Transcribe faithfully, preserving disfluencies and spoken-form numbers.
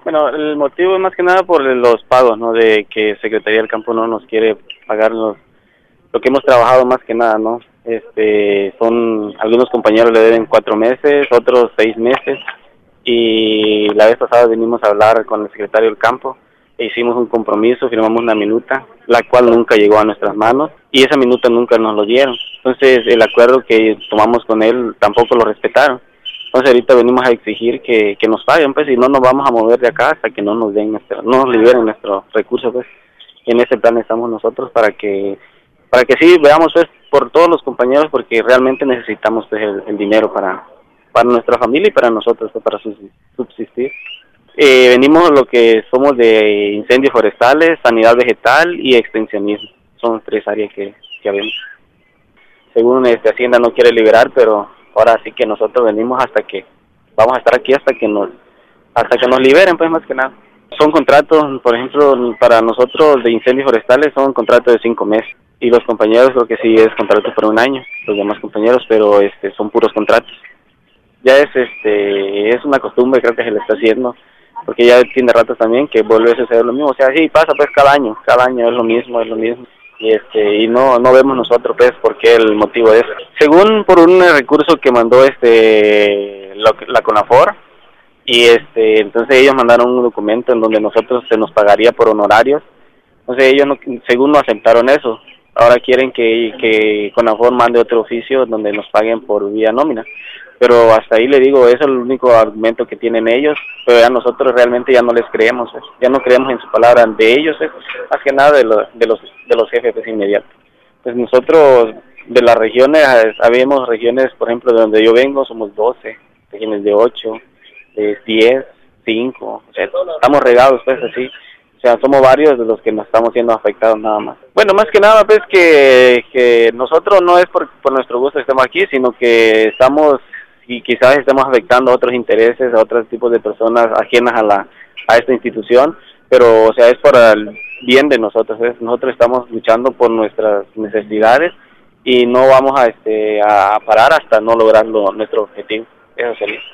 Bueno, el motivo es más que nada por los pagos, ¿no? De que Secretaría del Campo no nos quiere pagar los, lo que hemos trabajado más que nada, ¿no? Este, son, algunos compañeros le deben cuatro meses, otros seis meses, y la vez pasada vinimos a hablar con el secretario del Campo, e hicimos un compromiso, firmamos una minuta, la cual nunca llegó a nuestras manos, y esa minuta nunca nos lo dieron. Entonces, el acuerdo que tomamos con él tampoco lo respetaron. Entonces ahorita venimos a exigir que, que nos paguen, pues, y no nos vamos a mover de acá hasta que no nos den nuestro, no nos liberen nuestros recursos, pues. En ese plan estamos nosotros para que, para que sí veamos, pues, por todos los compañeros, porque realmente necesitamos, pues, el, el dinero para, para nuestra familia y para nosotros, pues, para subsistir. Eh, venimos lo que somos de incendios forestales, sanidad vegetal y extensionismo. Son tres áreas que, que habemos. Según este Hacienda no quiere liberar, pero ahora sí que nosotros venimos hasta que, vamos a estar aquí hasta que nos, hasta que nos liberen, pues, más que nada. Son contratos, por ejemplo, para nosotros de incendios forestales son contratos de cinco meses, y los compañeros creo que sí es contrato por un año, los demás compañeros, pero este son puros contratos. Ya es este es una costumbre, creo que se le está haciendo, porque ya tiene rato también que vuelve a suceder lo mismo, o sea, sí pasa pues cada año, cada año es lo mismo, es lo mismo. Y este y no no vemos nosotros, pues, por qué el motivo es según por un recurso que mandó este la, la CONAFOR, y este entonces ellos mandaron un documento en donde nosotros se nos pagaría por honorarios. Entonces ellos no, según no aceptaron eso, ahora quieren que que CONAFOR mande otro oficio donde nos paguen por vía nómina, pero hasta ahí le digo, eso es el único argumento que tienen ellos, pero ya nosotros realmente ya no les creemos, pues, ya no creemos en su palabra de ellos, pues, más que nada de, lo, de los de los jefes, pues, inmediatos. Pues nosotros de las regiones, habemos regiones, por ejemplo, de donde yo vengo, somos doce, regiones de ocho, de diez, cinco, o sea, estamos regados, pues, así. O sea, somos varios de los que nos estamos siendo afectados nada más. Bueno, más que nada, pues, que, que nosotros no es por, por nuestro gusto que estemos aquí, sino que estamos, y quizás estemos afectando a otros intereses, a otros tipos de personas ajenas a la a esta institución, pero, o sea, es para el bien de nosotros, ¿eh? Nosotros estamos luchando por nuestras necesidades y no vamos a este a parar hasta no lograr lo, nuestro objetivo. Eso sería.